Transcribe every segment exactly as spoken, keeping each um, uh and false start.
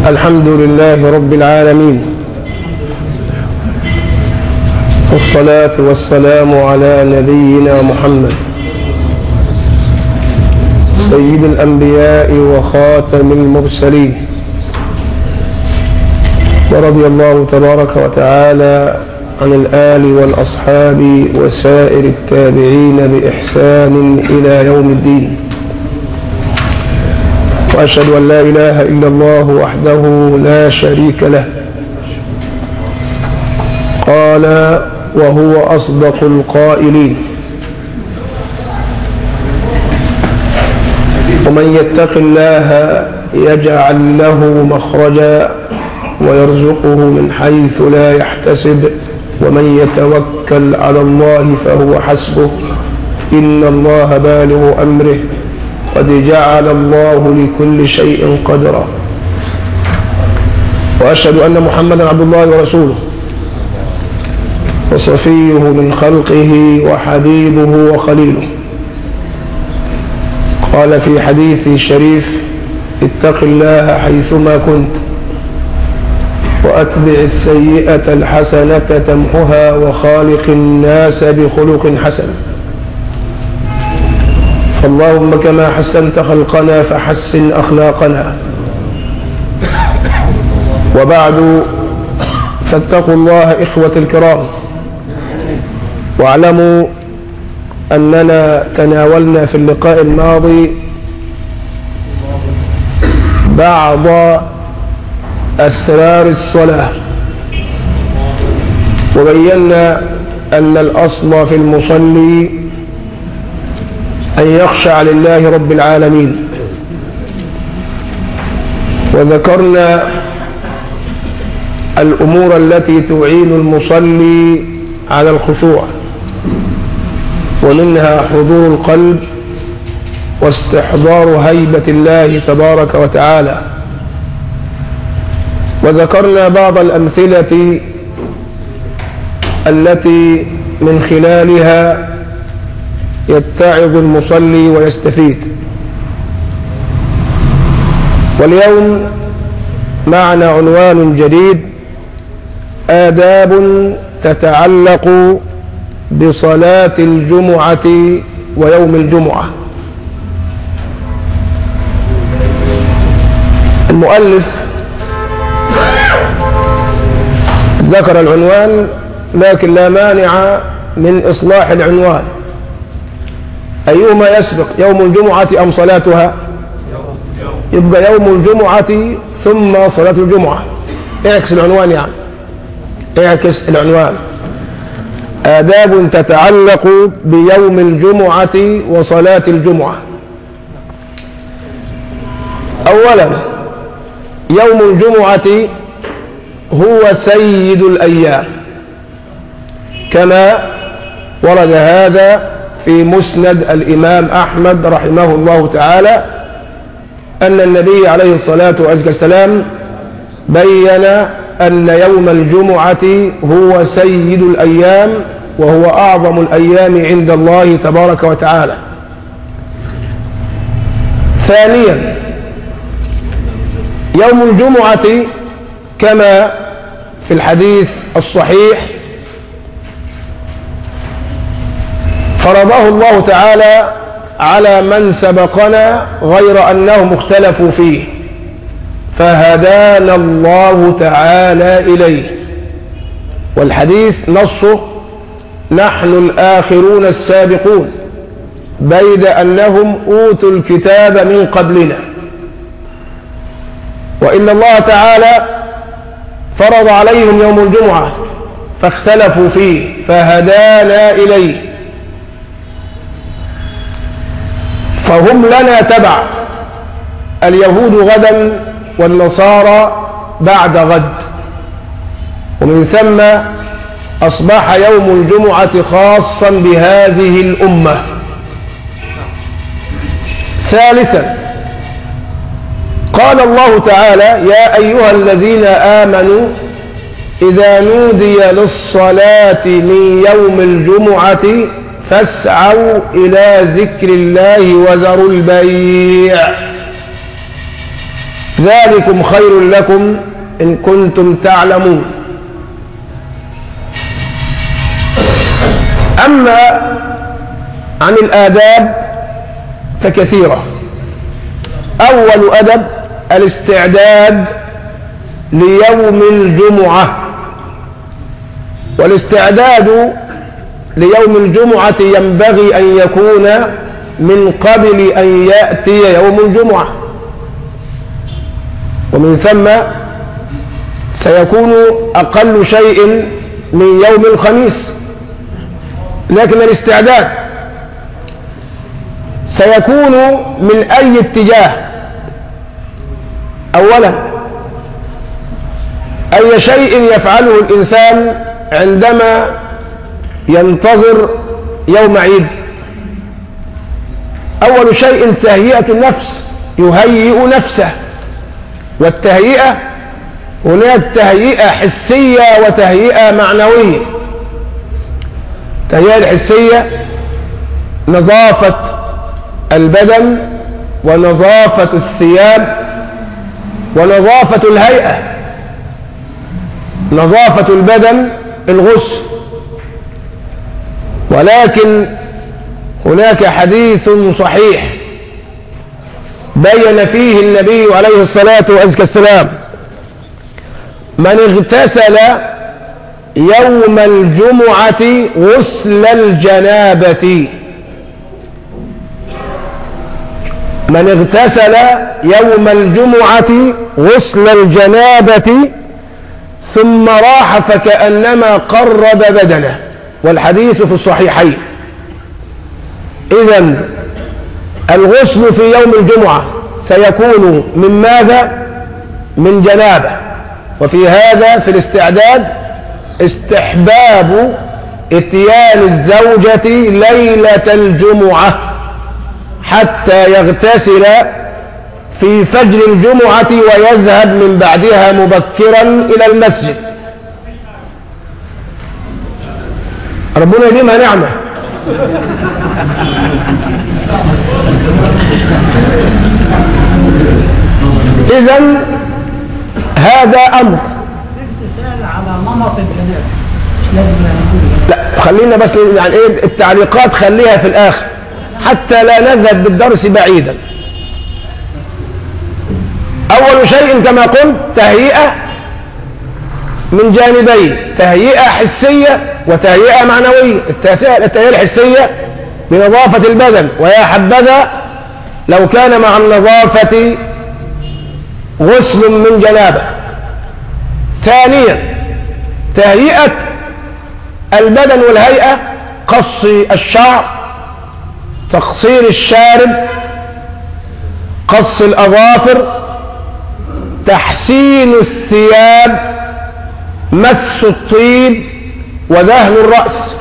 الحمد لله رب العالمين، والصلاة والسلام على نبينا محمد سيد الأنبياء وخاتم المرسلين، ورضي الله تبارك وتعالى عن الآل والأصحاب وسائر التابعين بإحسان إلى يوم الدين. وأشهد أن لا إله إلا الله وحده لا شريك له، قال وهو أصدق القائلين: ومن يتق الله يجعل له مخرجا ويرزقه من حيث لا يحتسب ومن يتوكل على الله فهو حسبه إن الله بالغ أمره قد جعل الله لكل شيء قدرا. وأشهد أن محمدا عبد الله ورسوله وصفيه من خلقه وحبيبه وخليله. قال في حديثه الشريف: اتق الله حيثما كنت وأتبع السيئة الحسنة تمحها وخالق الناس بخلق حسن. فاللهم كما حسنت خلقنا فحسن أخلاقنا. وبعد، فاتقوا الله إخوة الكرام، واعلموا أننا تناولنا في اللقاء الماضي بعض أسرار الصلاة، وبينا أن الأصل في المصلي أن يخشع لله رب العالمين، وذكرنا الأمور التي تعين المصلي على الخشوع، ومنها حضور القلب واستحضار هيبة الله تبارك وتعالى. وذكرنا بعض الأمثلة التي من خلالها يتعظ المصلي ويستفيد. واليوم معنا عنوان جديد: آداب تتعلق بصلاة الجمعة ويوم الجمعة. المؤلف ذكر العنوان، لكن لا مانع من إصلاح العنوان. أيهما يسبق، يوم الجمعة أم صلاتها؟ يبقى يوم الجمعة ثم صلاة الجمعة. اعكس العنوان، يعني اعكس العنوان: آداب تتعلق بيوم الجمعة وصلاة الجمعة. أولا، يوم الجمعة هو سيد الأيام، كما ورد هذا في مسند الإمام أحمد رحمه الله تعالى، أن النبي عليه الصلاة والسلام بين أن يوم الجمعة هو سيد الأيام، وهو أعظم الأيام عند الله تبارك وتعالى. ثانيا، يوم الجمعة كما في الحديث الصحيح فرضه الله تعالى على من سبقنا، غير أنهم اختلفوا فيه، فهدانا الله تعالى إليه. والحديث نصه: نحن الآخرون السابقون، بيد أنهم أوتوا الكتاب من قبلنا، وإن الله تعالى فرض عليهم يوم الجمعة فاختلفوا فيه فهدانا إليه، فهم لنا تبع، اليهود غدا والنصارى بعد غد، ومن ثم أصبح يوم الجمعة خاصا بهذه الأمة. ثالثا، قال الله تعالى: يا أيها الذين آمنوا إذا نودي للصلاة من يوم الجمعة فاسعوا إلى ذكر الله وذروا البيع. ذلكم خير لكم إن كنتم تعلمون. أما عن الآداب فكثيرة. أول أدب الاستعداد ليوم الجمعة، والاستعداد ليوم الجمعة ينبغي أن يكون من قبل أن يأتي يوم الجمعة، ومن ثم سيكون أقل شيء من يوم الخميس. لكن الاستعداد سيكون من أي اتجاه؟ أولا أي شيء يفعله الإنسان عندما ينتظر يوم عيد. أول شيء تهيئة النفس، يهيئ نفسه. والتهيئة هناك تهيئة حسية وتهيئة معنوية. التهيئة الحسية نظافة البدن ونظافة الثياب ونظافة الهيئة. نظافة البدن الغسل، ولكن هناك حديث صحيح بين فيه النبي عليه الصلاة والسلام من اغتسل يوم الجمعة غسل الجنابة، من اغتسل يوم الجمعة غسل الجنابة ثم راح فكأنما قرب بدنه، والحديث في الصحيحين. إذن الغسل في يوم الجمعة سيكون من ماذا؟ من جنابة. وفي هذا في الاستعداد استحباب اتيان الزوجة ليلة الجمعة حتى يغتسل في فجر الجمعة ويذهب من بعدها مبكرا إلى المسجد. ربنا يديمها نعمة. إذن هذا أمر. الامتثال على نمط الجنابة مش لازم نقول. لا خلينا بس يعني ايه التعليقات خليها في الآخر حتى لا نذهب بالدرس بعيدا. أول شيء كما قلت تهيئة من جانبين، تهيئة حسية وتهيئة معنوية. التهيئة الحسية بنظافة البدن، ويا حبذا لو كان مع النظافة غسل من جنابة. ثانيا تهيئة البدن والهيئة، قص الشعر، تقصير الشارب، قص الأظافر، تحسين الثياب، مس الطيب، ودهن الرأس.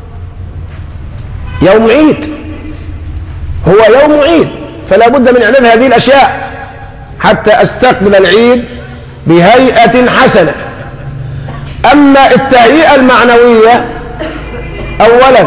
يوم عيد، هو يوم عيد، فلا بد من إعداد هذه الأشياء حتى أستقبل العيد بهيئة حسنة. أما التهيئة المعنوية، أولا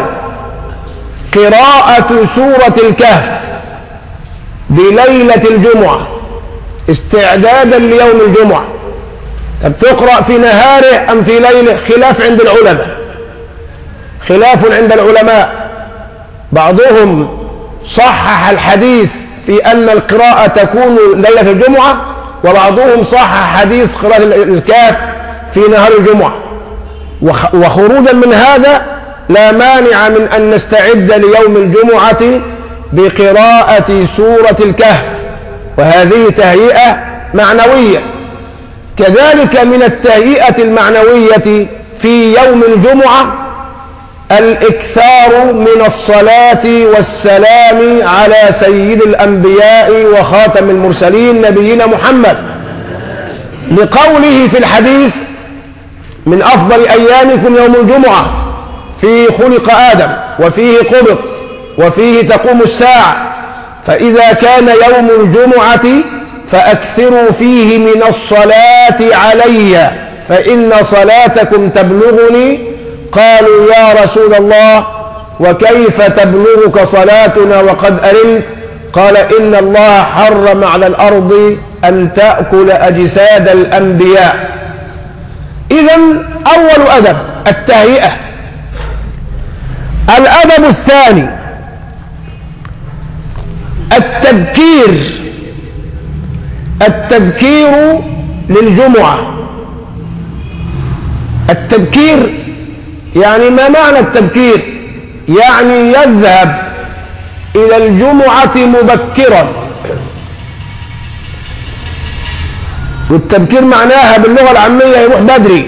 قراءة سورة الكهف بليلة الجمعة استعدادا ليوم الجمعة. طب تقرأ في نهاره أم في ليله؟ خلاف عند العلماء، خلاف عند العلماء. بعضهم صحح الحديث في أن القراءة تكون ليلة الجمعة، وبعضهم صحح حديث قراءة الكهف في نهار الجمعة. وخروجا من هذا لا مانع من أن نستعد ليوم الجمعة بقراءة سورة الكهف، وهذه تهيئة معنوية. كذلك من التهيئة المعنوية في يوم الجمعة الإكثار من الصلاة والسلام على سيد الأنبياء وخاتم المرسلين نبينا محمد، لقوله في الحديث من أفضل أيامكم يوم الجمعة، فيه خلق آدم وفيه قبض وفيه تقوم الساعة، فإذا كان يوم الجمعة فأكثروا فيه من الصلاة علي فإن صلاتكم تبلغني. قالوا يا رسول الله وكيف تبلغك صلاتنا وقد أرمت؟ قال إن الله حرم على الأرض أن تأكل أجساد الأنبياء. إذن أول أدب التهيئة. الأدب الثاني التبكير. التبكير للجمعة. التبكير يعني ما معنى التبكير؟ يعني يذهب إلى الجمعة مبكرا. والتبكير معناها باللغة العامية يروح بدري،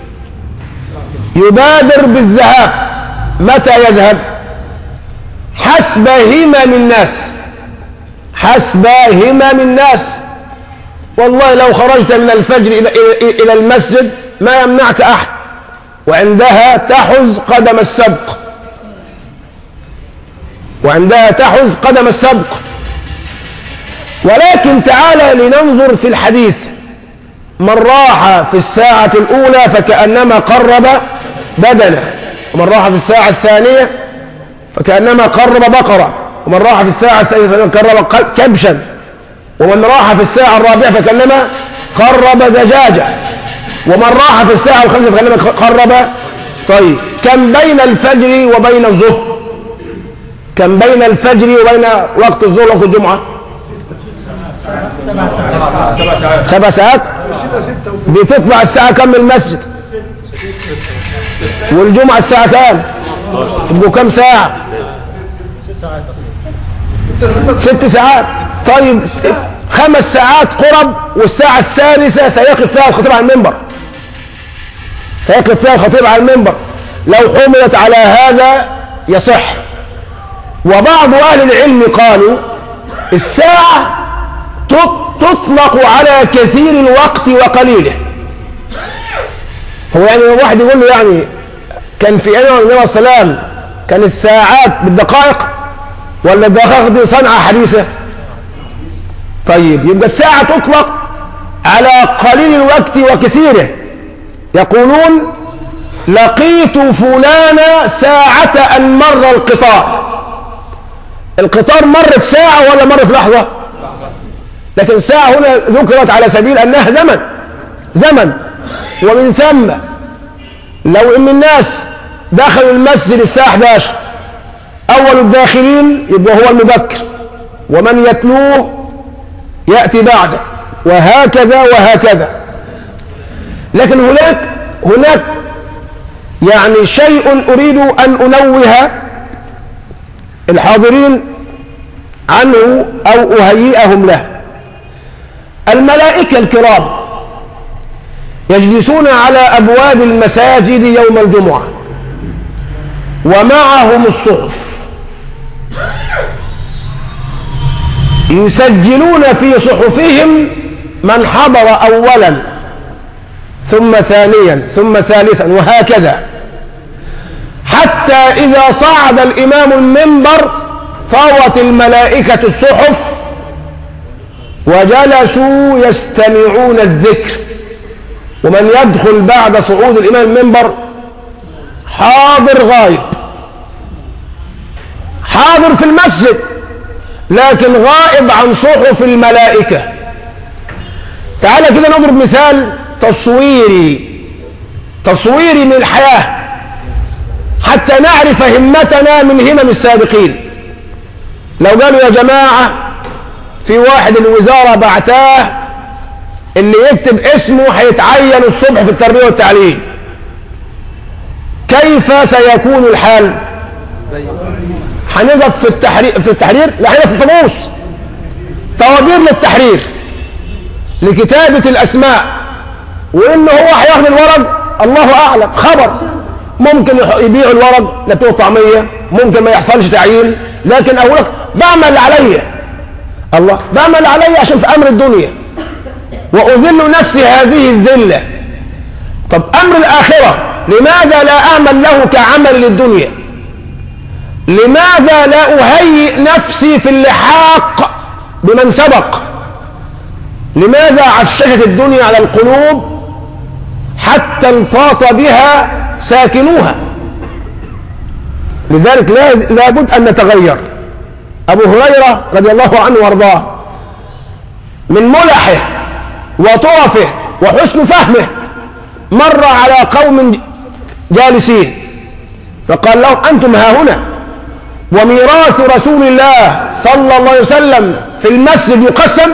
يبادر بالذهاب. متى يذهب؟ حسب همم الناس. حسب همم الناس. والله لو خرجت من الفجر إلى, إلى, إلى المسجد ما يمنعك أحد، وعندها تحز قدم السبق. وعندها تحز قدم السبق. ولكن تعالى لننظر في الحديث. من راح في الساعة الأولى فكأنما قرب بدنه، ومن راح في الساعة الثانية فكأنما قرب بقرة، ومن راح في الساعة الثالثة فكأنما قرب كبشا، ومن راح في الساعة الرابعة فكأنما قرب دجاجة، ومن راح في الساعة الخامسة فكأنما قرب. طيب كم بين الفجر وبين الظهر؟ كم بين الفجر وبين وقت الظهر ووقت الجمعة؟ سبع ساعات. بتطلع الساعة كم من المسجد؟ والجمعة الساعة كام؟ يبقوا كم ساعة؟ ست ساعات. طيب خمس ساعات قرب، والساعة الثالثة سيقف فيها الخطيب على المنبر. سيقف فيها الخطيب على المنبر. لو حملت على هذا يصح. وبعض أهل العلم قالوا الساعة تطلق على كثير الوقت وقليله. هو يعني واحد يقول له يعني كان في أيام النبي صلى الله عليه وسلم كان الساعات بالدقائق، ولا الدقائق دي صنعة حديثة؟ طيب يبقى الساعة تطلق على قليل الوقت وكثيره. يقولون لقيت فلان ساعة أن مر القطار. القطار مر في ساعة ولا مر في لحظة؟ لكن ساعة هنا ذكرت على سبيل أنها زمن. زمن. ومن ثم لو إن الناس دخلوا المسجد الساعة إحدى عشر، أول الداخلين يبقى هو المبكر، ومن يتلوه يأتي بعده، وهكذا وهكذا. لكن هناك هناك يعني شيء أريد أن أنوه الحاضرين عنه أو أهيئهم له. الملائكة الكرام يجلسون على أبواب المساجد يوم الجمعة، ومعهم الصحف، يسجلون في صحفهم من حضر أولا ثم ثانيا ثم ثالثا وهكذا، حتى إذا صعد الإمام المنبر طوت الملائكة الصحف وجلسوا يستمعون الذكر. ومن يدخل بعد صعود الإمام المنبر حاضر غائب، حاضر في المسجد لكن غائب عن صحف الملائكة. تعال كده نضرب مثال تصويري تصويري من الحياة حتى نعرف همتنا من همم السابقين. لو قالوا يا جماعة في واحد الوزارة بعتاه اللي يكتب اسمه هيتعين الصبح في التربية والتعليم، كيف سيكون الحال؟ هنقف في التحرير في التحرير لا هنقف في الفانوس، طوابير للتحرير لكتابة الأسماء، وإنه هو هياخد الورق الله أعلم. خبر ممكن يبيعوا الورق لبتوع طعمية، ممكن ما يحصلش تعيين، لكن أقول لك بعمل عليا الله، بعمل عليا عشان في أمر الدنيا وأذل نفسي هذه الذلة. طب أمر الآخرة لماذا لا أعمل له كعمل للدنيا؟ لماذا لا أهيئ نفسي في اللحاق بمن سبق؟ لماذا عششت الدنيا على القلوب حتى انطاط بها ساكنوها؟ لذلك لابد أن نتغير. أبو هريرة رضي الله عنه وارضاه من ملحه وطرفه وحسن فهمه مر على قوم جالسين فقال لهم أنتم ها هنا وميراث رسول الله صلى الله عليه وسلم في المسجد يقسم.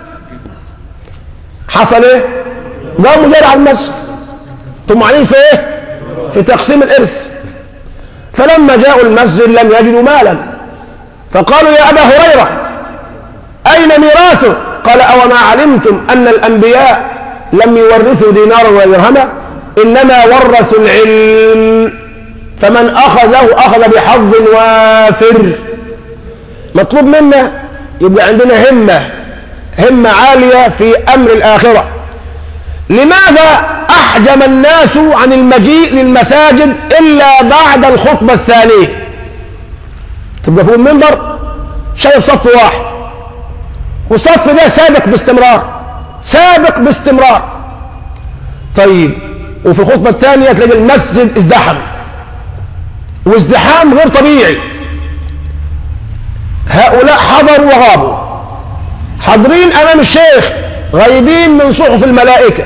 حصل ايه؟ قاموا جري على المسجد طمعانين في ايه؟ في تقسيم الإرث. فلما جاءوا المسجد لم يجدوا مالا فقالوا يا أبا هريرة أين ميراثه؟ قال أوما علمتم أن الأنبياء لم يورثوا دينارا ولا درهما إنما ورثوا العلم فمن أخذه أخذ بحظ وافر. مطلوب منا يبقى عندنا همة همة عالية في أمر الآخرة. لماذا أحجم الناس عن المجيء للمساجد إلا بعد الخطبة الثانية؟ تبقى فوق المنبر شايف صف واحد والصف ده سابق باستمرار سابق باستمرار. طيب وفي الخطبة الثانية تلاقي المسجد ازدحم وازدحام غير طبيعي. هؤلاء حضروا وغابوا حاضرين أمام الشيخ غايبين من صحف الملائكة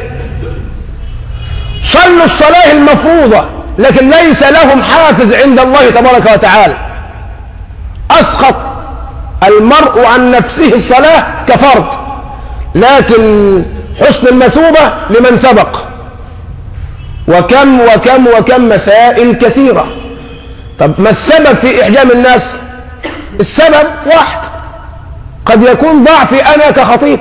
صلوا الصلاة المفروضة لكن ليس لهم حافز عند الله تبارك وتعالى. أسقط المرء عن نفسه الصلاة كفرد لكن حسن المثوبة لمن سبق. وكم وكم وكم مسائل كثيرة. طب ما السبب في إحجام الناس؟ السبب واحد قد يكون ضعفي أنا كخطيب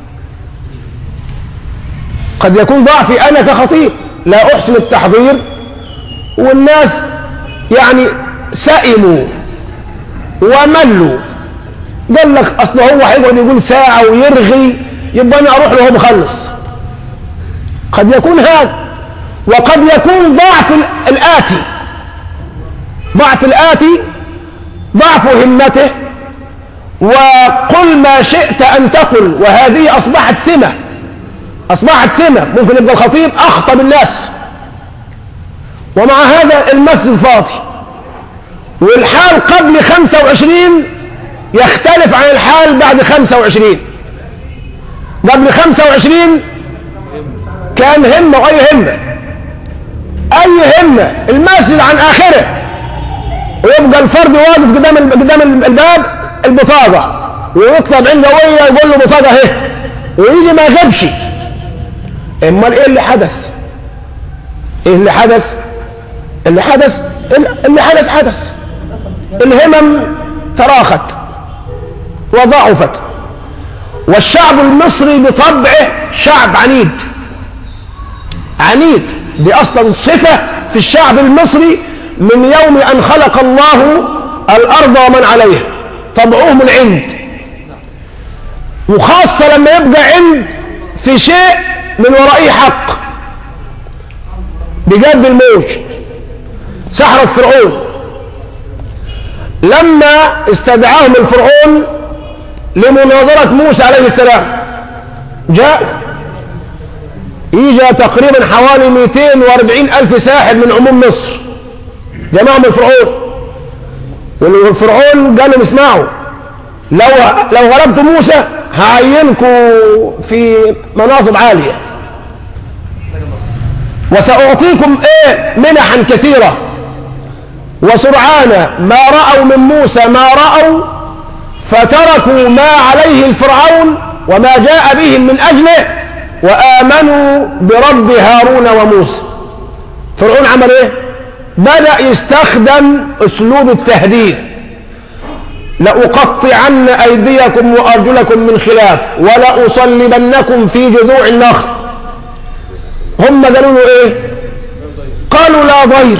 قد يكون ضعفي أنا كخطيب لا أحسن التحضير والناس يعني سئموا وملوا. قال لك أصل هو هيقعد يقول ساعة ويرغي يبقى أنا أروح له مخلص. قد يكون هذا وقد يكون ضعف الآتي ضعف الآتي ضعف همته وقل ما شئت أن تقل وهذه أصبحت سمة أصبحت سمة. ممكن يبقى الخطيب أخطب الناس ومع هذا المسجد فاضي والحال قبل خمسة وعشرين يختلف عن الحال بعد خمسة وعشرين. قبل خمسة وعشرين كان همة وأي همة أي همة المسجد عن آخره ويبقى الفرد واقف قدام قدام الباب البطاقة ويطلب عنده ويا يقول له بطاقة اهي ويجي ما جابش. امال ايه اللي حدث؟ ايه اللي حدث؟ اللي حدث اللي حدث حدث الهمم تراخت وضعفت. والشعب المصري بطبعه شعب عنيد عنيد دي اصلا صفة في الشعب المصري من يوم أن خلق الله الأرض ومن عليها. طبعهم العند وخاصة لما يبقى عند في شيء من ورائه حق. بجانب الموج سحرة فرعون لما استدعاهم الفرعون لمناظرة موسى عليه السلام جاء يجي تقريبا حوالي مئتين وأربعين ألف ساحر من عموم مصر جماعهم الفرعون. والفرعون قال لهم اسمعوا لو لو غلبتوا موسى هعينكم في مناصب عالية وسأعطيكم ايه منحا كثيرة. وسرعان ما رأوا من موسى ما رأوا فتركوا ما عليه الفرعون وما جاء بهم من أجله وآمنوا برب هارون وموسى. فرعون عمل ايه؟ بدأ يستخدم أسلوب التهديد لأقطعن أيديكم وأرجلكم من خلاف ولأصلبنكم في جذوع النخل. هم قالوا له إيه؟ قالوا لا ضير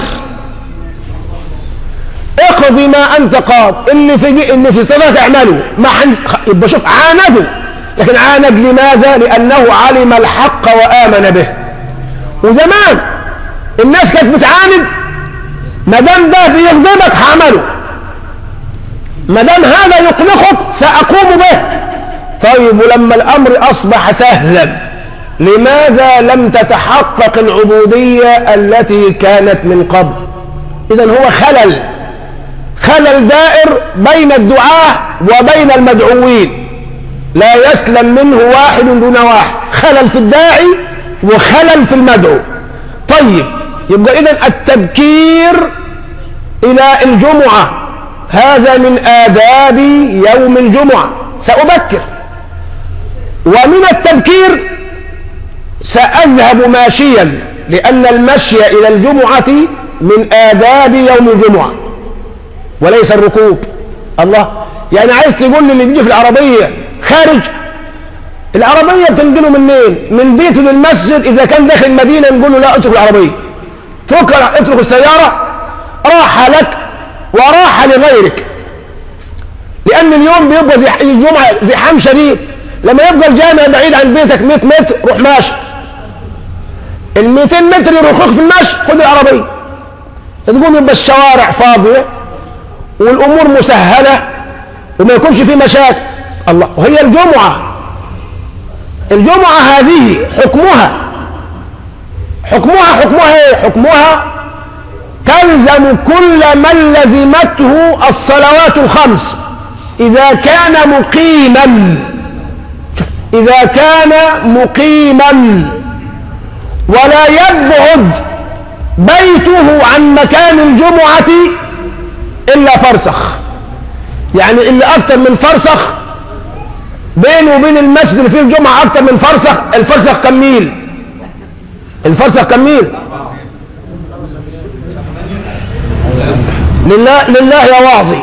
اقضي ما أنت قاض اللي في اللي في صدرك اعمله ما حنز... يبقى شوف عاندوا لكن عاند لماذا؟ لأنه علم الحق وآمن به. وزمان الناس كانت بتعاند ما دام ده بيغضبك هعمله ما دام هذا يقلقك سأقوم به. طيب ولما الأمر أصبح سهلا لماذا لم تتحقق العبودية التي كانت من قبل؟ إذن هو خلل خلل دائر بين الدعاة وبين المدعوين، لا يسلم منه واحد دون واحد، خلل في الداعي وخلل في المدعو. طيب، يبقى إذن التبكير إلى الجمعة هذا من آداب يوم الجمعة، سأبكر. ومن التبكير سأذهب ماشيا، لأن المشي إلى الجمعة من آداب يوم الجمعة وليس الركوب. الله، يعني عايز تقول لي اللي بيجي في العربية خارج العربية بتنقله منين؟ من بيته للمسجد. إذا كان داخل المدينة نقول له لا، اترك العربية، اترك اترك السيارة، راحة لك وراحة لغيرك. لأن اليوم بيبقى زي الجمعة زحام شديد، لما يبقى الجامع بعيد عن بيتك مئة متر روح ماشي، ال مئتين متر يرخوك في المشي خد العربية، تقوم يبقى الشوارع فاضية والأمور مسهلة وما يكونش فيه مشاكل. الله، وهي الجمعة الجمعة هذه حكمها حكمها حكمها ايه؟ حكمها تلزم كل من لزمته الصلوات الخمس إذا كان مقيما إذا كان مقيما ولا يبعد بيته عن مكان الجمعة إلا فرسخ. يعني اللي أكتر من فرسخ بينه وبين المسجد اللي فيه الجمعة أكتر من فرسخ، الفرسخ كم ميل؟ الفرسخ كم ميل؟ لله لله يا واعظي،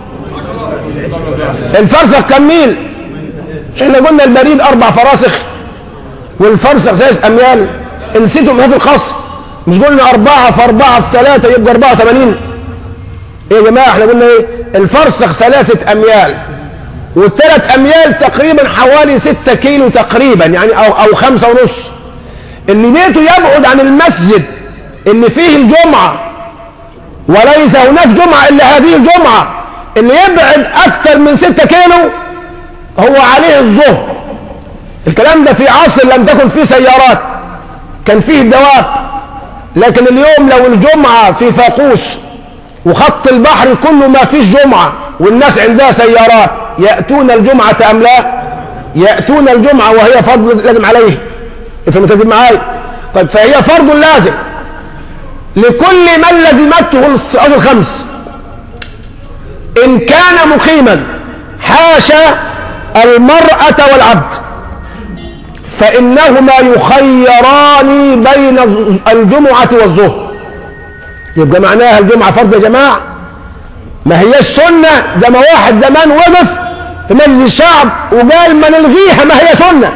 الفرسخ كم ميل؟ مش احنا قلنا البريد أربع فراسخ والفرسخ ثلاث أميال؟ نسيتم ايه في الخاص؟ مش قلنا أربعة في أربعة في ثلاثة يبقى أربعة وثمانين؟ إيه يا جماعة، احنا قلنا إيه؟ الفرسخ ثلاثة أميال والثلاث أميال تقريبا حوالي ستة كيلو تقريبا، يعني أو أو خمسة ونص. اللي بيته يبعد عن المسجد اللي فيه الجمعة وليس هناك جمعة إلا هذه الجمعة، اللي يبعد أكثر من ستة كيلو هو عليه الظهر. الكلام ده في عصر لم تكن فيه سيارات، كان فيه الدواب. لكن اليوم لو الجمعة في فاقوس وخط البحر كله ما فيش جمعة والناس عندها سيارات، يأتون الجمعة أم لا؟ يأتون الجمعة وهي فرض لازم عليه. افهم تزيد معاي؟ طيب، فهي فرض لازم لكل من لزمته الصلوات الخمس إن كان مقيما، حاشا المرأة والعبد، فإنهما يخيران بين الجمعة والظهر. يبقى معناها الجمعة فرض يا جماعة، ما هيش سنة زي ما واحد زمان وقف في مجلس الشعب وقال ما نلغيها، ما هي سنة.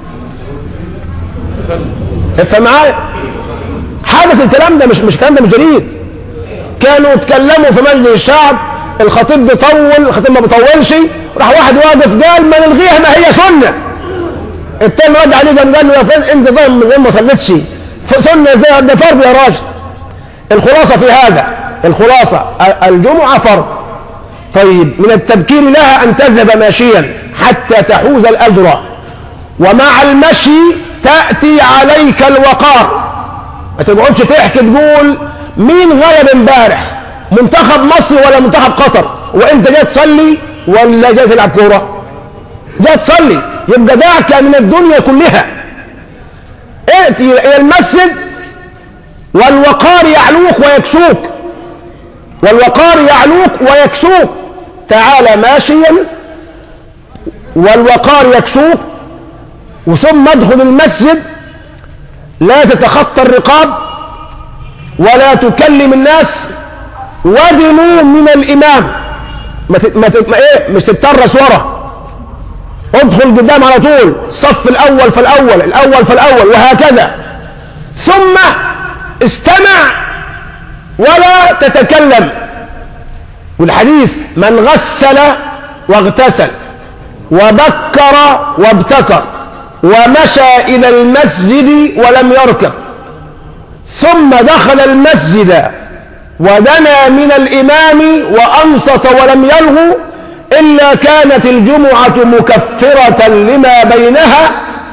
افهم معايا؟ حدث الكلام ده، مش مش الكلام ده مش جديد. كانوا يتكلموا في مجلس الشعب، الخطيب بيطول، الخطيب ما بيطولش، راح واحد واقف قال ما نلغيها ما هي سنة. التاني رد عليه قال له يا فندم انت فاهم زي ما صليتش سنة زي ده فرض يا راجل. الخلاصة في هذا، الخلاصة الجمعة فرض. طيب، من التبكير لها أن تذهب ماشيا حتى تحوز الأجر، ومع المشي تأتي عليك الوقار. ما تقعدش تحكي تقول مين غلب امبارح، منتخب مصر ولا منتخب قطر، وانت جاي تصلي ولا جاي تلعب كوره؟ جاي تصلي، يبقى دعك من الدنيا كلها. ائتي الى المسجد والوقار يعلوك ويكسوك، والوقار يعلوك ويكسوك. تعال ماشيا والوقار يكسوك، وثم ادخل المسجد، لا تتخطى الرقاب ولا تكلم الناس، ودنوا من الإمام، ما ت... ما, ت... ما ايه مش تترس ورا، ادخل قدام على طول، الصف الأول فالأول الأول فالأول وهكذا. ثم استمع ولا تتكلم. والحديث من غسل واغتسل وبكر وابتكر ومشى إلى المسجد ولم يركب ثم دخل المسجد ودنا من الإمام وأنصت ولم يلغو إلا كانت الجمعة مكفرة لما بينها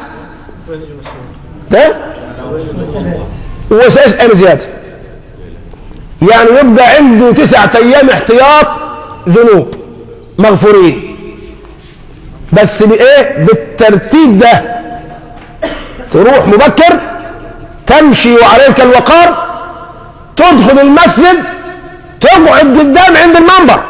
ده وسيس أيام زيادة. يعني يبقى عنده تسعة أيام احتياط ذنوب مغفورين، بس بايه؟ بالترتيب ده. تروح مبكر، تمشي وعليك الوقار، تدخل المسجد، تقعد قدام عند المنبر،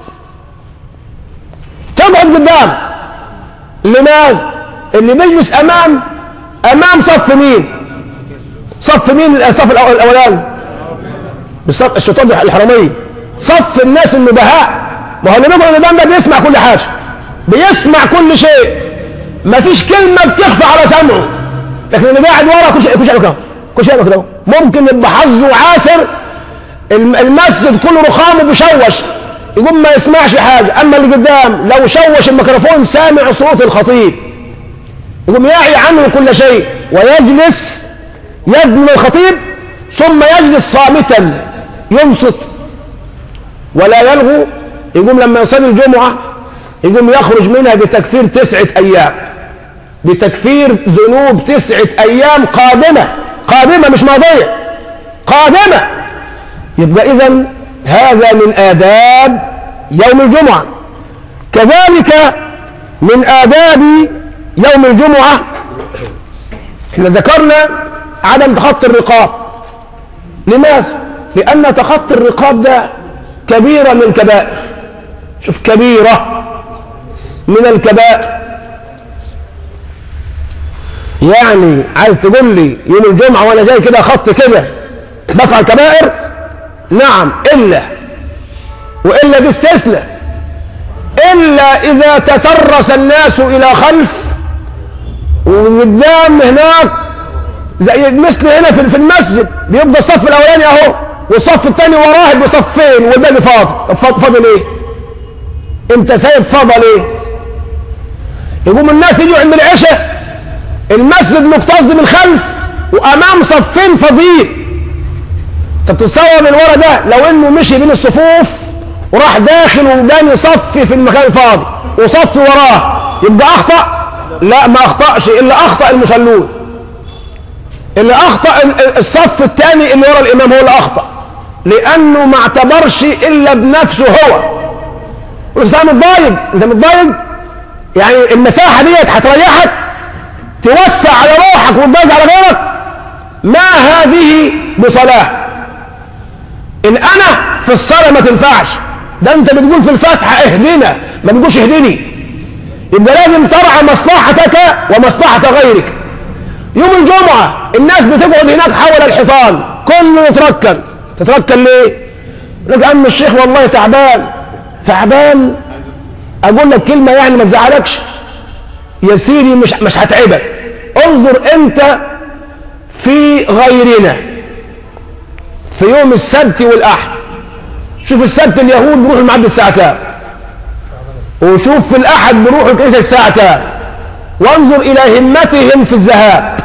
تقعد قدام. لماذا؟ اللي بيجلس امام امام صف مين؟ صف مين؟ الصف الاولاني بالصف الشيطان الحراميه، صف الناس النبهاء. ما هو اللي بيقعد قدام ده بيسمع كل حاجه، بيسمع كل شيء، ما فيش كلمه بتخفى على سمعه. لكن اللي قاعد ورا كل شيء كل شيء كده كل شيء كده ممكن يبقى حظه عاسر، المسجد كله رخام وبيشوش، يقوم ما يسمعش حاجه. اما اللي قدام لو شوش الميكروفون سامع صوت الخطيب، يقوم يعي عنه كل شيء ويجلس يدمن الخطيب، ثم يجلس صامتا ينصت ولا يلغو. يقوم لما يصلي الجمعه يقوم يخرج منها بتكفير تسعه ايام، بتكفير ذنوب تسعه ايام قادمه قادمه مش ماضيه، قادمه. يبقى اذن هذا من آداب يوم الجمعة. كذلك من آداب يوم الجمعة احنا ذكرنا عدم تخطي الرقاب. لماذا؟ لأن تخطي الرقاب ده كبيرة من الكبائر. شوف، كبيرة من الكبائر. يعني عايز تقول لي يوم الجمعة وانا جاي كده خط كده بفعل كبائر؟ نعم، إلا وإلا دي استثناء، إلا إذا تترس الناس إلى خلف وقدام هناك، زي مثل هنا في المسجد بيبقى الصف الأولاني أهو والصف الثاني وراه بصفين والباقي فاضي. طب فاضي ليه؟ أنت سايب فاضي ليه؟ يقوم الناس يجوا عند العشاء المسجد مكتظ من الخلف وأمام صفين فاضيين. طب تتصور من ورا ده لو انه مشي بين الصفوف وراح داخل وباني صفي في المكان الفاضي وصفي وراه، يبقى اخطأ؟ لا، ما اخطأش، الا اخطأ المصلون، اللي اخطأ الصف الثاني اللي ورا الامام هو اللي اخطأ، لانه ما اعتبرش الا بنفسه هو. وانت متضايق، انت متضايق يعني المساحه ديت هتريحك توسع على روحك وتضايق على غيرك؟ ما هذه بصلاه. ان انا في الصلاه ما تنفعش، ده انت بتقول في الفاتحه اهدنا، ما بتقولش اهدني. يبقى لازم ترعى مصلحتك ومصلحه غيرك. يوم الجمعه الناس بتقعد هناك حول الحيطان، كله يتركن. تتركن ليه؟ يقول لك يا عم الشيخ والله تعبان. تعبان؟ اقول لك كلمه يعني ما تزعلكش يا سيدي، مش مش هتعبك. انظر انت في غيرنا في يوم السبت والأحد، شوف السبت اليهود بيروحوا المعبد الساعة كام، وشوف في الأحد بيروحوا الكنيسة الساعة كام، وانظر إلى همتهم في الذهاب،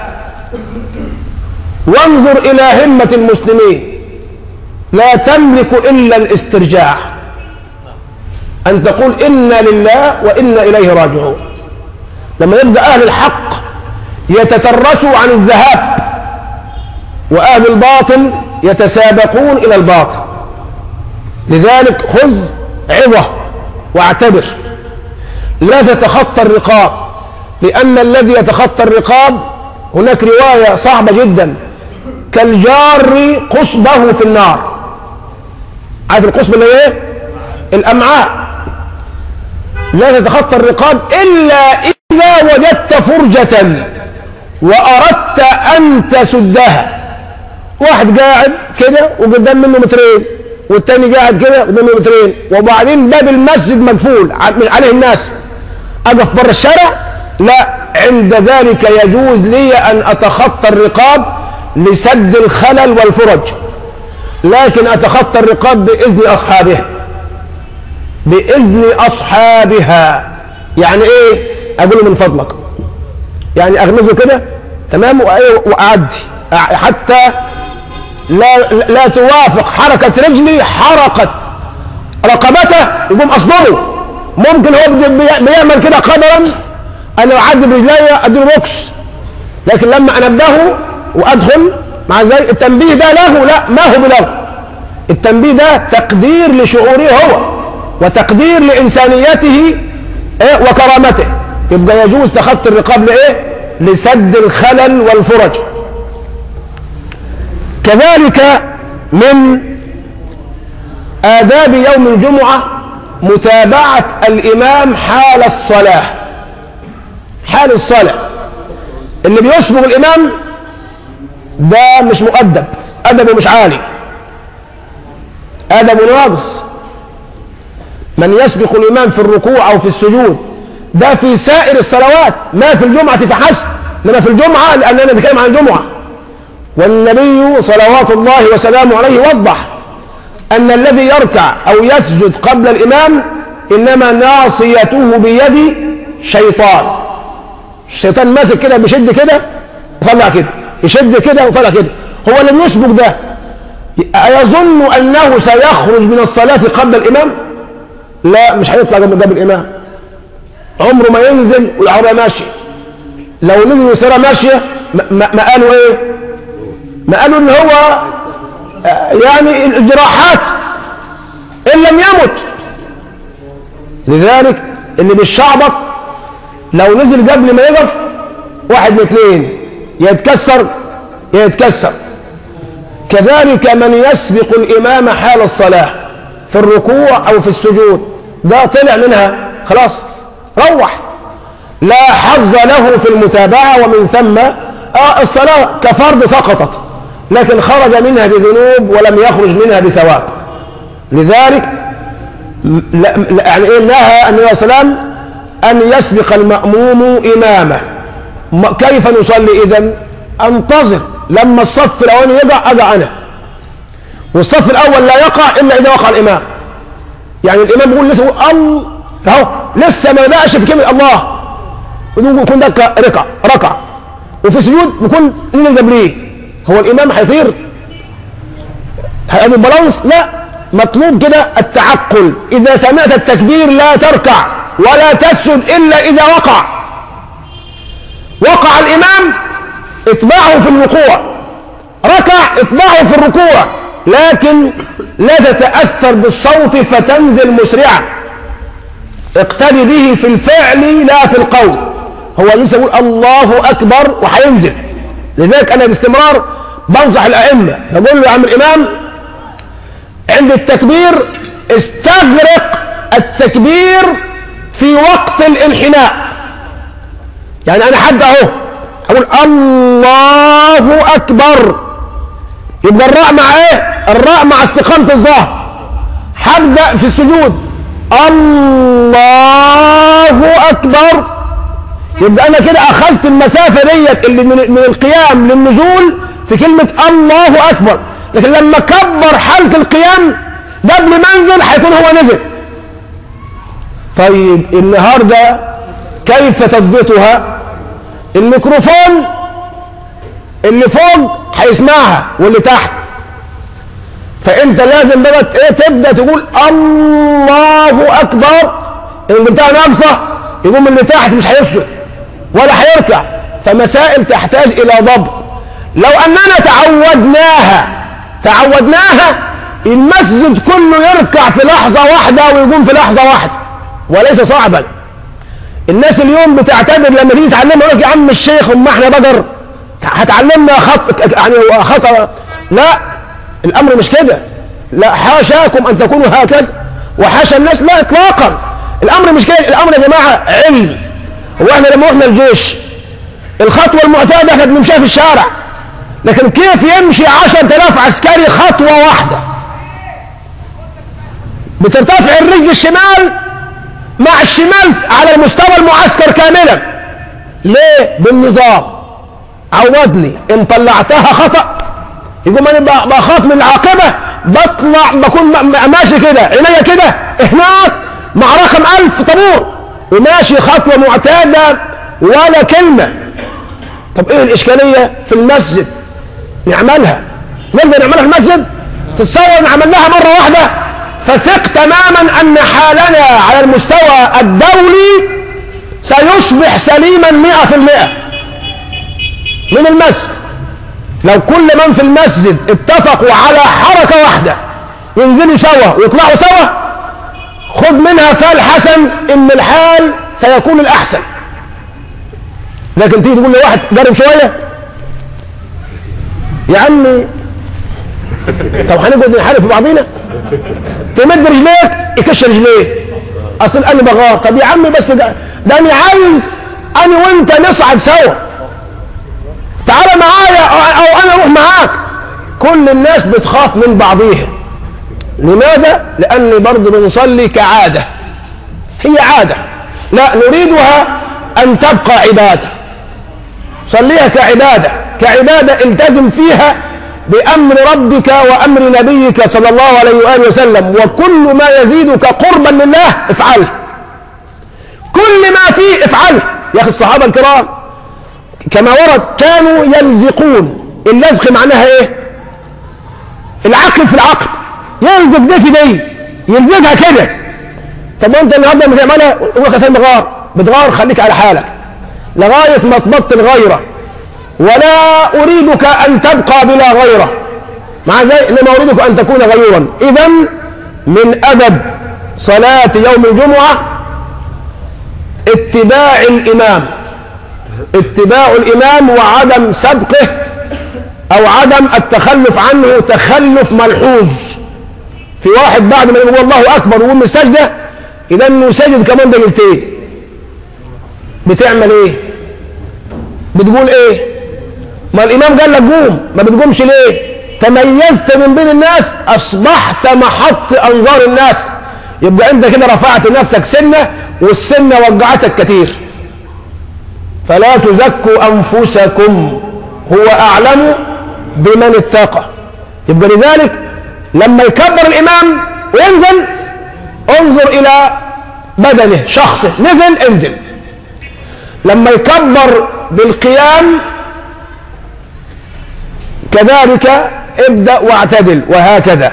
وانظر إلى همة المسلمين. لا تملك إلا الاسترجاع، أن تقول إنا لله وإنا إليه راجعون. لما يبدأ أهل الحق يتترسوا عن الذهاب وأهل الباطل يتسابقون إلى الباطل. لذلك خذ عظة واعتبر، لا تتخطى الرقاب، لأن الذي يتخطى الرقاب هناك رواية صعبة جدا، كالجار قصبه في النار. عارف القصب اللي ايه؟ الأمعاء. لا تتخطى الرقاب إلا إذا وجدت فرجة وأردت أن تسدها. واحد قاعد كده وقدام منه مترين، والتاني قاعد كده قدام منه مترين، وبعدين باب المسجد مقفول عليه الناس، أقف بره الشارع؟ لا، عند ذلك يجوز لي أن أتخطى الرقاب لسد الخلل والفرج، لكن أتخطى الرقاب بإذن أصحابها، بإذن أصحابها. يعني إيه؟ أقول له من فضلك، يعني أغمزه كده تمام وأعدي حتى لا لا توافق حركة رجلي حركة رقبته، يقوم أصدمه. ممكن هو بيعمل كده قدرا أنا أعدي برجلي أديله بوكس، لكن لما أنبهه وأدخل مع زي التنبيه ده له، لا ما هو بله. التنبيه ده تقدير لشعوره هو، وتقدير لإنسانيته إيه وكرامته، يبقى يجوز تخطي الرقاب لإيه؟ لسد الخلل والفرج. كذلك من آداب يوم الجمعة متابعة الإمام حال الصلاة. حال الصلاة اللي بيسبق الإمام ده مش مؤدب، أدبه مش عالي، أدبه ناقص. من يسبق الإمام في الركوع أو في السجود ده في سائر الصلوات، ما في الجمعة فحسب، إنما في الجمعة لأننا نتكلم عن الجمعة. والنبي صلوات الله وسلامه عليه وضح أن الذي يركع أو يسجد قبل الإمام إنما ناصيته بيد شيطان. الشيطان ماسك كده بيشد كده وطلع كده، يشد كده وطلع كده. هو اللي بيسبق ده أيظن أنه سيخرج من الصلاة قبل الإمام؟ لا، مش هيطلع قبل الإمام، عمره ما ينزل والعربية ماشية. لو نزل وسيرة ماشية ما, ما قالوا إيه؟ ما قالوا إن هو يعني الجراحات إن لم يمت. لذلك اللي بالشعبط لو نزل قبل ما يقف واحد من اثنين، يتكسر يتكسر. كذلك من يسبق الإمام حال الصلاة في الركوع أو في السجود ده طلع منها خلاص روح، لا حظ له في المتابعة، ومن ثم آه الصلاة كفرض سقطت، لكن خرج منها بذنوب ولم يخرج منها بثواب. لذلك يعني إيه نهى النبي صلى الله عليه وسلم أن يسبق المأموم إمامه. كيف نصلي إذن؟ أنتظر لما الصف الأولاني يقع أقع أنا، والصف الأول لا يقع إلا إذا وقع الإمام. يعني الإمام يقول لسه الله أهو لسه ما بدأش في كلمة الله، يكون ده ركع ركع، وفي سجود يكون نزل قبليه. هو الإمام هيطير؟ هيعمل بالانس؟ لا، مطلوب كده التعقل. إذا سمعت التكبير لا تركع ولا تسجد إلا إذا وقع. وقع الإمام اتبعه في الوقوع، ركع اتبعه في الركوع، لكن لا تتأثر بالصوت فتنزل مسرعا، اقتدي به في الفعل لا في القول. هو لسه يقول الله أكبر وهينزل. لذلك أنا باستمرار بنصح الأئمة، بقول له يا عم الإمام عند التكبير استغرق التكبير في وقت الانحناء. يعني أنا حد أهو أقول الله أكبر، يبقى الراء مع إيه؟ الراء مع استقامة الظهر. هبدأ في السجود الله أكبر، يبقى أنا كده أخذت المسافة ديت اللي من, من القيام للنزول في كلمة الله أكبر. لكن لما كبر حالة القيام قبل ما انزل هيكون هو نزل. طيب النهارده كيف تضبطها؟ الميكروفون اللي فوق هيسمعها واللي تحت، فانت لازم بقى ايه تبدا تقول الله اكبر. اللي بتاع ناقصه يقوم اللي تحت مش هيسجد ولا هيركع. فمسائل تحتاج الى ضبط. لو اننا تعودناها تعودناها المسجد كله يركع في لحظه واحده ويقوم في لحظه واحده، وليس صعبا. الناس اليوم بتعتبر لما تيجي تعلمها يقول لك يا عم الشيخ وما احنا بقر هتعلمنا خط يعني خطأ. لا، الامر مش كده. لا، حاشاكم ان تكونوا هكذا وحاشا الناس، لا اطلاقا. الامر مش كده. الامر يا جماعه علم. هو احنا لما رحنا الجيش الخطوه المعتاده احنا بنمشيها في الشارع، لكن كيف يمشي عشرة آلاف عسكري خطوه واحده؟ بترتفع الرجل الشمال مع الشمال على المستوى المعسكر كاملا. ليه؟ بالنظام. عودني ان طلعتها خطأ يقوم انا بخاف من العاقبة، بطلع بكون ماشي كده عينيا كده هناك مع رقم ألف طابور وماشي خطوة معتادة ولا كلمة. طب ايه الاشكالية في المسجد؟ نعملها، نقدر نعملها في المسجد. تتصور ان عملناها مرة واحدة فثق تماما ان حالنا على المستوى الدولي سيصبح سليما مئة في المئة من المسجد. لو كل من في المسجد اتفقوا على حركة واحدة ينزلوا سوا ويطلعوا سوا خذ منها فال حسن ان الحال سيكون الاحسن. لكن تيجي تقول لواحد جرب شويه يا عمي، طب هنقعد نحارب في بعضينا؟ تمد رجليك يكش رجليه، اصل انا بغار. طب يا عمي بس ده, ده انا عايز انا وانت نصعد سوا، تعال معايا او انا اروح معاك. كل الناس بتخاف من بعضيها. لماذا؟ لأني برضه بنصلي كعادة، هي عادة لا نريدها أن تبقى عبادة. صليها كعبادة، كعبادة التزم فيها بأمر ربك وأمر نبيك صلى الله عليه وآله وسلم، وكل ما يزيدك قربا لله افعله، كل ما فيه افعله. يا أخي الصحابة الكرام كما ورد كانوا يلزقون. اللزق معناها ايه؟ العقل في العقل، يلزق دي في دي، يلزقها كده. طب انت النهارده لما تعملها وانت بتغار بتغار خليك على حالك لغايه ما تبطل غيره، ولا اريدك ان تبقى بلا غيره، مع ذلك انما اريدك ان تكون غيورا. اذا من ادب صلاه يوم الجمعه اتباع الامام، اتباع الامام وعدم سبقه او عدم التخلف عنه تخلف ملحوظ. في واحد بعد ما يقول الله اكبر ويقوم السجده اذا انه سجد كمان دقيقتين، بتعمل ايه؟ بتقول ايه؟ ما الامام قال لك قوم، ما بتقومش ليه؟ تميزت من بين الناس، اصبحت محط انظار الناس، يبقى انت كده رفعت نفسك سنه والسنه وجعتك كتير. فلا تزكوا انفسكم هو اعلم بمن اتقى. يبقى لذلك لما يكبر الامام وينزل انظر الى بدنه شخصه، نزل انزل. لما يكبر بالقيام كذلك ابدأ واعتدل، وهكذا.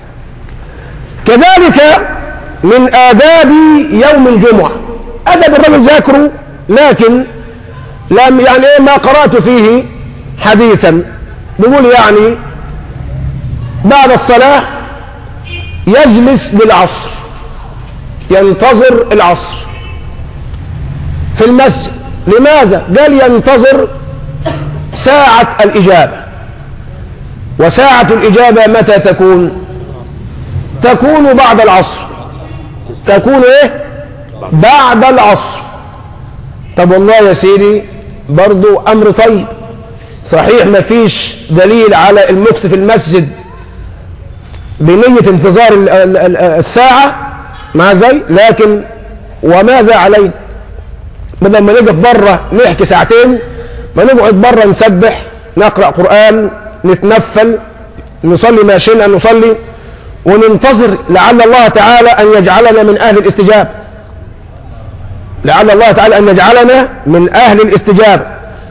كذلك من آداب يوم الجمعة أدب الرجل ذاكره، لكن لم يعني ما قرأت فيه حديثا بيقول يعني بعد الصلاة يجلس للعصر، ينتظر العصر في المسجد. لماذا؟ قال ينتظر ساعة الإجابة. وساعة الإجابة متى تكون؟ تكون بعد العصر. تكون إيه؟ بعد العصر. طب والله يا سيدي برضو أمر طيب، صحيح ما فيش دليل على المكث في المسجد بنية انتظار الساعة مع زي، لكن وماذا علينا؟ بدل ما نقف بره نحكي ساعتين، ما نقعد بره نسبح، نقرأ قرآن، نتنفل، نصلي ما شئنا أن نصلي، وننتظر لعل الله تعالى أن يجعلنا من أهل الاستجابة. لعل الله تعالى أن يجعلنا من أهل الاستجابة.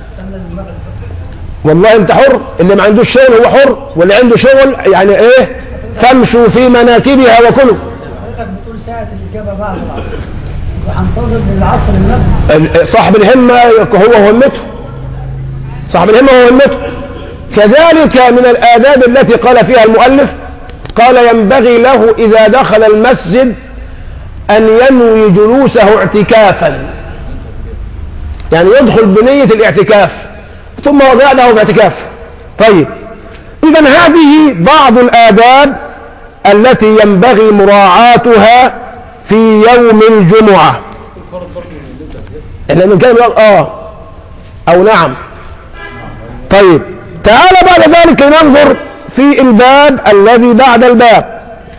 والله أنت حر، اللي ما عندوش شغل هو حر، واللي عنده شغل يعني إيه فامشوا في مناكبها وكلوا. حضرتك بتقول ساعة الإجابة بعد العصر، وهنتظر للعصر النبي. صاحب الهمة هو همته، صاحب الهمة هو همته. كذلك من الآداب التي قال فيها المؤلف، قال ينبغي له إذا دخل المسجد أن ينوي جلوسه اعتكافا، يعني يدخل بنية الاعتكاف ثم وقعده باعتكاف. طيب إذا هذه بعض الآداب التي ينبغي مراعاتها في يوم الجمعة. احنا بنتكلم اه او نعم. طيب تعال بعد ذلك ننظر في الباب الذي بعد الباب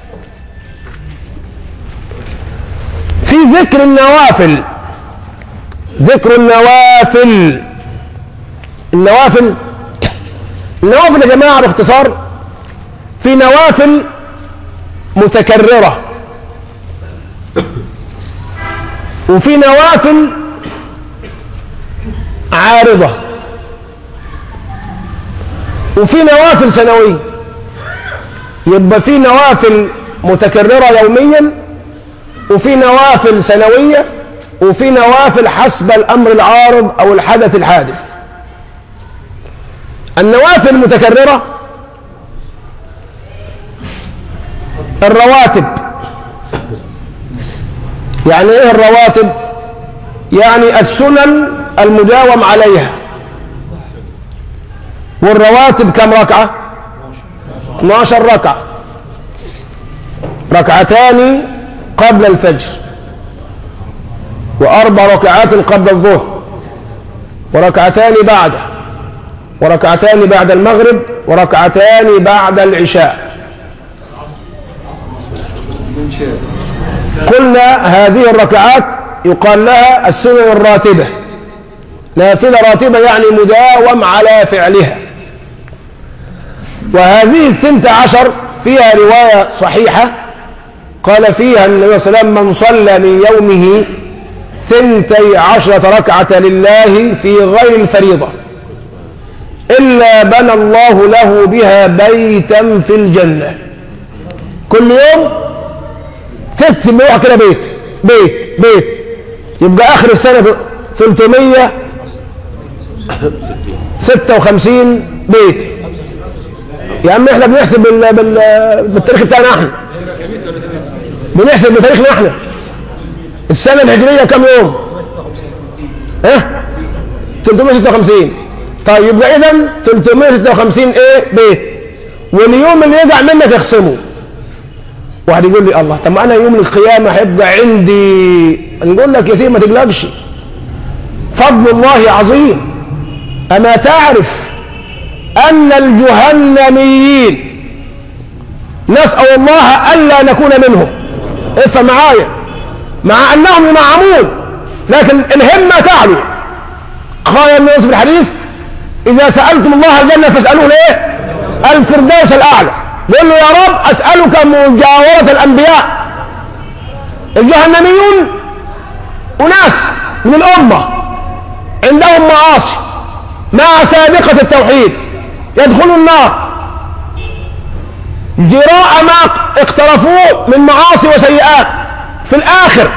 في ذكر النوافل. ذكر النوافل. النوافل النوافل يا جماعة باختصار في نوافل متكررة، وفي نوافل عارضة، وفي نوافل سنوية. يبقى في نوافل متكررة يوميا، وفي نوافل سنوية، وفي نوافل حسب الأمر العارض أو الحدث الحادث. النوافل المتكررة الرواتب يعني ايه الرواتب؟ يعني السنن المداوم عليها. والرواتب كم ركعة؟ اثنتا عشرة ركعة، ركعتان قبل الفجر، وأربع ركعات قبل الظهر، وركعتان بعده، وركعتان بعد المغرب، وركعتان بعد العشاء. قلنا هذه الركعات يقال لها السنن الراتبة، نافلة راتبة يعني مداوم على فعلها. وهذه الثنت عشر فيها رواية صحيحة قال فيها النبي صلى الله عليه وسلم: من صلى من يومه ثنتي عشرة ركعة لله في غير الفريضة إلا بنى الله له بها بيتا في الجنة. كل يوم تكتب روح كده بيت بيت بيت، يبقى آخر السنة ثلاثمائة وستة وخمسين بيت. يا عم احنا بنحسب بال... بال... بالتاريخ بتاعنا احنا، بنحسب بتاريخنا احنا. السنة الهجرية كم يوم؟ ها؟ ثلاثمائة وستة وخمسين. طيب يبقى اذا ثلاثمائة وستة وخمسين ايه بيت، واليوم اللي يقع منك يخصمه. واحد يقول لي: الله، طب ما انا يوم القيامة هيبقى عندي. نقول لك يا سيدي ما تقلقش، فضل الله عظيم. اما تعرف أن الجهنميين نسأل الله ألا نكون منهم، افهم معايا، مع أنهم ينعمون لكن الهمة تعلو. قال النبي في الحديث: إذا سألتم الله الجنة فاسألوه ليه؟ الفردوس الأعلى. يقول له: يا رب أسألك مجاورة الأنبياء. الجهنميون أناس من الأمة عندهم معاصي مع سابقة التوحيد، يدخلوا النار جراء ما اقترفوه من معاصي وسيئات. في الآخر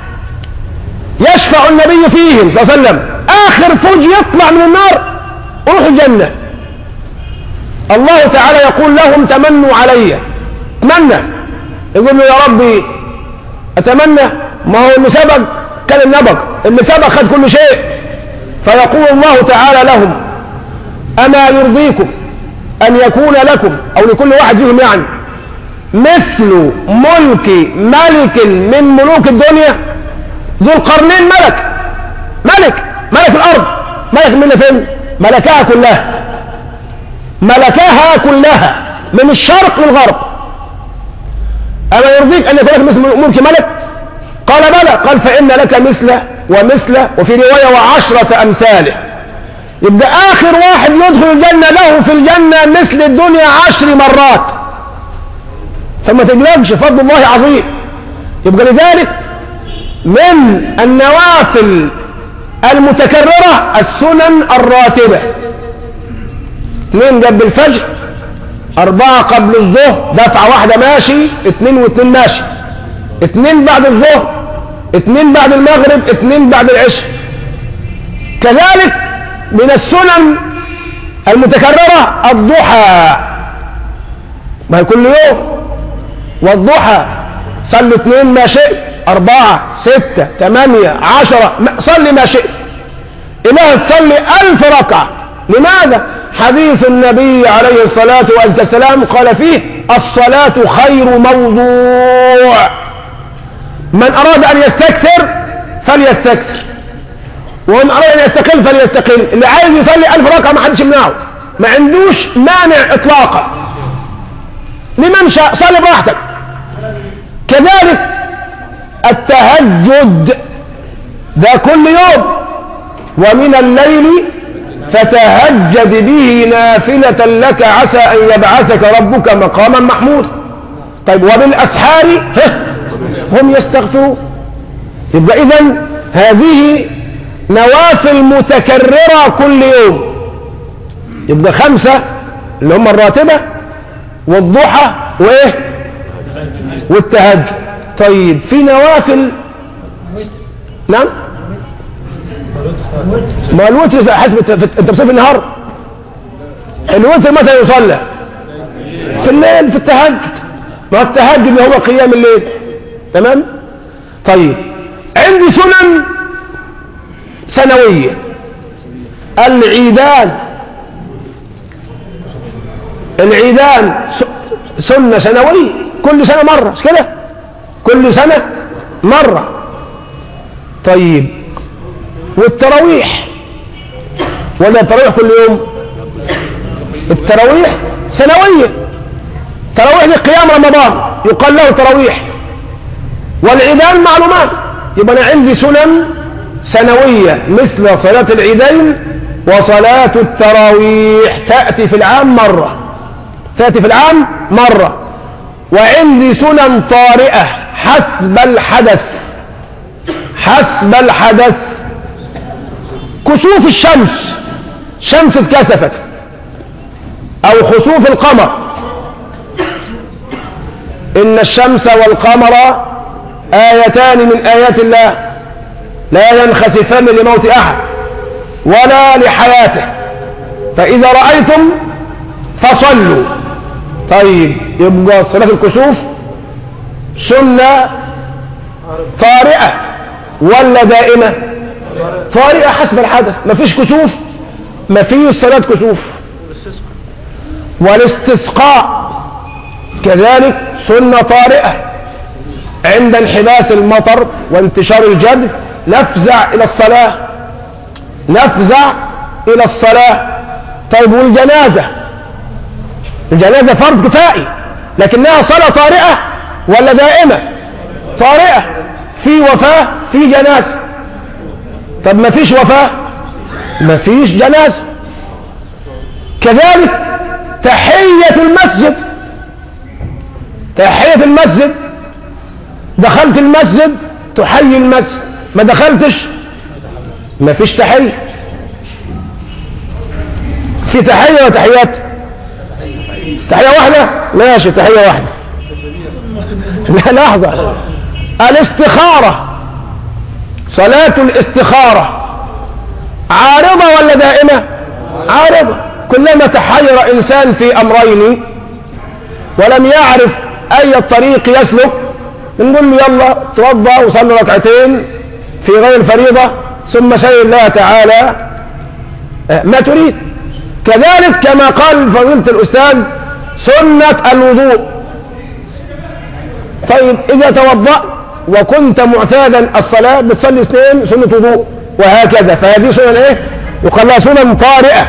يشفع النبي فيهم صلى الله عليه وسلم، آخر فوج يطلع من النار وروح الجنة. الله تعالى يقول لهم: تمنوا علي. تمنى، يقول له: يا ربي أتمنى، ما هو اللي سبق كان النبق، اللي سبق خد كل شيء. فيقول الله تعالى لهم: أما يرضيكم أن يكون لكم أو لكل واحد فيهم يعني مثل ملك ملك من ملوك الدنيا؟ ذو القرنين ملك ملك ملك الأرض، ملك من فين؟ ملكها كلها، ملكها كلها من الشرق للغرب. أما يرضيك أن يكون لك مثل ملك ملك؟ قال بلى. قال: فإن لك مثله ومثله، وفي رواية وعشرة أمثاله. يبقى آخر واحد يدخل الجنة له في الجنة مثل الدنيا عشر مرات. فما تقلقش، فضل الله عظيم. يبقى لذلك من النوافل المتكررة السنن الراتبة: اثنين قبل الفجر، أربعة قبل الظهر دفعة واحدة ماشي، اثنين واثنين ماشي، اثنين بعد الظهر، اثنين بعد المغرب، اثنين بعد العشاء. كذلك من السنن المتكررة الضحى، ما هي كل يوم. والضحى صلي اثنين ما شئت، أربعة، ستة، ثمانية، عشرة، صلي ما شئت. إله تصلي ألف ركعة. لماذا؟ حديث النبي عليه الصلاة والسلام قال فيه: الصلاة خير موضوع. من أراد أن يستكثر فليستكثر، ومن أراد أن يستقل فليستقل. اللي عايز يصلي ألف ركعة ما حدش يمنعه، ما عندوش مانع إطلاقا. لمن شاء صلي براحتك. كذلك التهجد ده كل يوم: ومن الليل فتهجد به نافلة لك عسى أن يبعثك ربك مقاما محمودا. طيب وبالأسحار هم يستغفرون. يبقى إذن هذه نوافل متكررة كل يوم. يبقى خمسة اللي هم الراتبة والضحى وإيه والتهجد. طيب في نوافل، نعم، ما الوتر حسب انت بصير في النهار. الوتر متى يصلى؟ في الليل، في التهجد. ما التهجد اللي هو قيام الليل، تمام. طيب سنن سنوية. العيدان العيدان سنة سنوية، كل سنة مرة، مش كده؟ كل سنة مرة. طيب والتراويح، ولا التراويح كل يوم؟ التراويح سنوية. تراويح دي قيام رمضان يقال له تراويح، والعيدان معلومات. يبقى أنا عندي سنن سنوية مثل صلاة العيدين وصلاة التراويح، تأتي في العام مرة، تأتي في العام مرة. وعندي سنن طارئة حسب الحدث، حسب الحدث. كسوف الشمس، شمس اتكسفت، أو خسوف القمر. إن الشمس والقمر آيتان من آيات الله لا ينخسفان لموت أحد ولا لحياته، فإذا رأيتم فصلوا. طيب يبقى صلاة الكسوف سنة طارئة ولا دائمة؟ طارئة حسب الحدث. مفيش كسوف، مفيش صلاة كسوف. والاستسقاء كذلك سنة طارئة، عند انحباس المطر وانتشار الجدب نفزع إلى الصلاة، نفزع إلى الصلاة. طيب والجنازة؟ الجنازة فرض كفائي لكنها صلاة طارئة ولا دائمة؟ طارئة. في وفاة في جنازة. طب ما فيش وفاة ما فيش جنازة. كذلك تحية المسجد، تحية المسجد، دخلت المسجد تحيي المسجد، ما دخلتش ما فيش تحية. في تحية وتحيات؟ تحية واحدة؟ ماشي تحية واحدة. لا لحظة، الاستخارة، صلاة الاستخارة عارضة ولا دائمة؟ عارضة. كلما تحير إنسان في أمرين ولم يعرف أي الطريق يسلك نقول له يلا توضأ وصلي ركعتين في غير الفريضة ثم سل الله تعالى ما تريد. كذلك كما قال فضيلة الأستاذ سنة الوضوء. طيب إذا توضأت وكنت معتادا الصلاة بتصلي اثنين سنة وضوء وهكذا، فهذه سنن ايه؟ يقال لها سنن طارئة.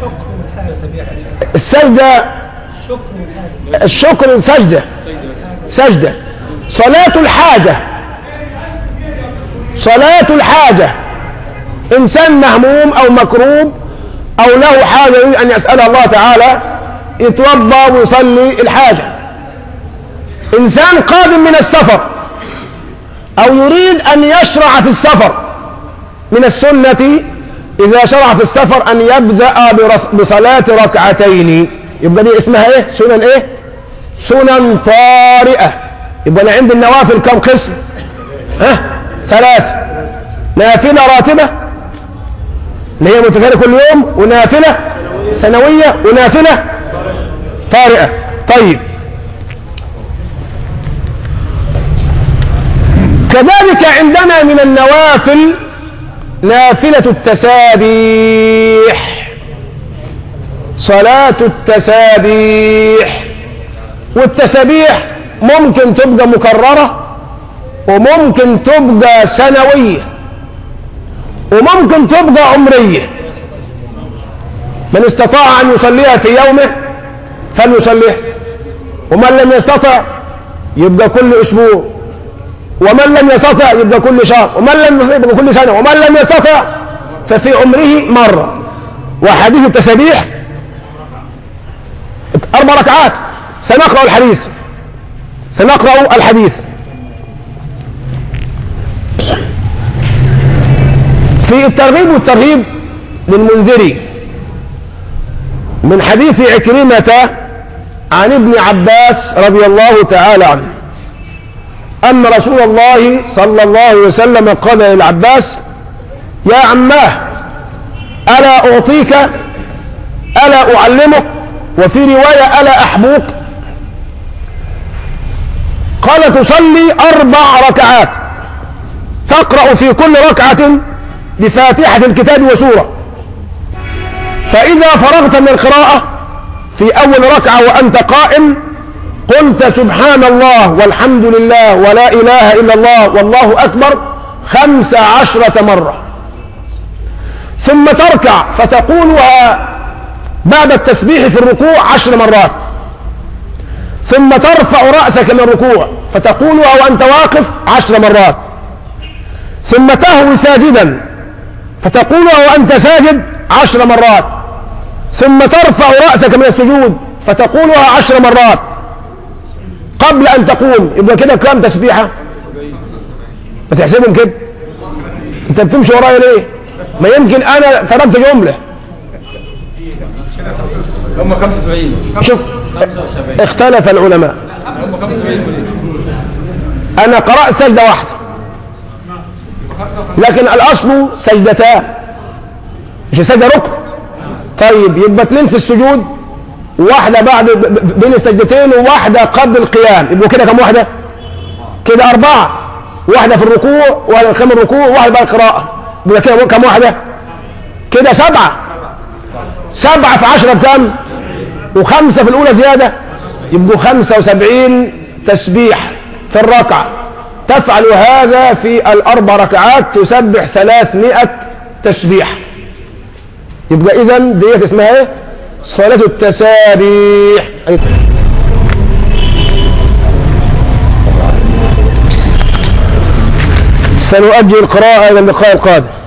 السجدة، الشكر سجدة، سجدة. صلاة الحاجة، صلاة الحاجة، إنسان مهموم أو مكروب أو له حاجة يريد أن يسأل الله تعالى يتوضأ ويصلي الحاجة. إنسان قادم من السفر أو يريد أن يشرع في السفر، من السنة إذا شرع في السفر أن يبدأ بصلاة ركعتين. يبقى دي اسمها إيه؟ سنن إيه؟ سنن طارئة. يبقى أنا عندي النوافل كم قسم؟ ها؟ ثلاث. نافلة راتبة اللي هي متكررة كل يوم، ونافلة سنوية، ونافلة طارئة. طيب كذلك عندنا من النوافل نافلة التسابيح، صلاة التسابيح. والتسابيح ممكن تبقى مكررة وممكن تبقى سنوية وممكن تبقى عمرية. من استطاع أن يصليها في يومه فليصليها، ومن لم يستطع يبقى كل أسبوع، ومن لم يستطع يبقى كل شهر، ومن لم يستطع يبقى كل سنة، ومن لم يستطع ففي عمره مرة. وحديث التسابيح أربع ركعات. سنقرأ الحديث، سنقرأ الحديث. في الترغيب والترهيب للمنذري من حديث عكرمة عن ابن عباس رضي الله تعالى عنه أن رسول الله صلى الله عليه وسلم قال للعباس: يا عماه ألا أعطيك، ألا أعلمك، وفي رواية ألا أحبوك؟ قال: تصلي أربع ركعات تقرأ في كل ركعة بفاتحة الكتاب وسورة. فإذا فرغت من القراءة في أول ركعة وأنت قائم قلت سبحان الله والحمد لله ولا إله إلا الله والله أكبر خمس عشرة مرة، ثم تركع فتقولها بعد التسبيح في الركوع عشر مرات، ثم ترفع رأسك من الركوع فتقولها وأنت واقف عشر مرات، ثم تهوي ساجدا فتقولها وأنت ساجد عشر مرات، ثم ترفع رأسك من السجود فتقولها عشر مرات قبل أن تقوم. يبقى كده كام تسبيحة؟ ما تحسبهم كده. أنت بتمشي ورايا ليه؟ ما يمكن أنا تركت جملة. هم خمسة وسبعين. شوف اختلف العلماء. أنا قرأت سجدة واحدة لكن الأصل سجدتان، مش سجدة ركن. طيب يبقى اثنين في السجود واحدة بعد بين السجدتين وواحدة قبل القيام، يبقوا كده كم واحدة؟ كده أربعة. واحدة في الركوع واحدة في الركوع وواحدة بعد القراءة، يبقى كده كم واحدة؟ كده سبعة. سبعة في عشرة بكم؟ وخمسة في الأولى زيادة، يبقوا خمسة وسبعين تسبيح في الركعة. تفعل هذا في الأربع ركعات تسبح ثلاثمائة تسبيح. يبقى إذن ديت اسمها إيه؟ صلاة التسابيح. سنؤجل القراءة إلى اللقاء القادم.